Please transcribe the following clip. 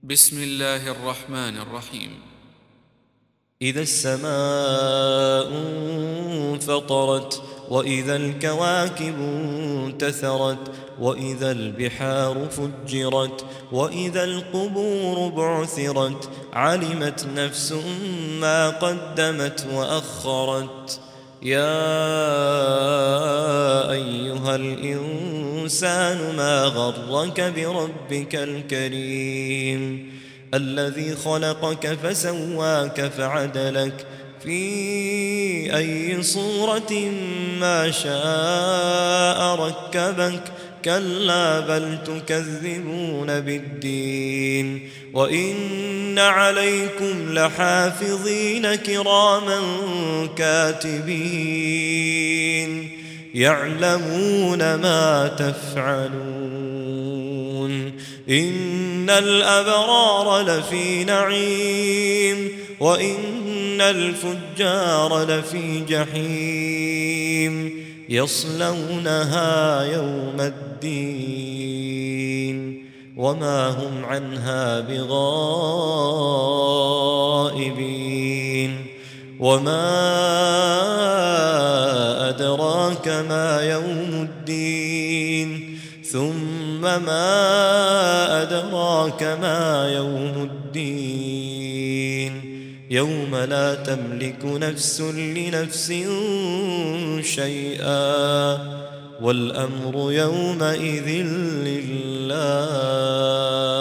بسم الله الرحمن الرحيم. إذا السماء انفطرت وإذا الكواكب انتثرت وإذا البحار فجرت وإذا القبور بعثرت علمت نفس ما قدمت وأخرت. يا أيها الإنسان ما غرك بربك الكريم الذي خلقك فسواك فعدلك في أي صورة ما شاء ركبك. كلا بل تكذبون بالدين وإن عليكم لحافظين كراما كاتبين يعلمون ما تفعلون. إن الأبرار لفي نعيم وإن الفجار لفي جحيم يصلونها يوم الدين وما هم عنها بغائبين. وما أدراك ما يوم الدين ثم ما أدراك ما يوم الدين يوم لا تملك نفس لنفس شيئا والأمر يومئذ لله.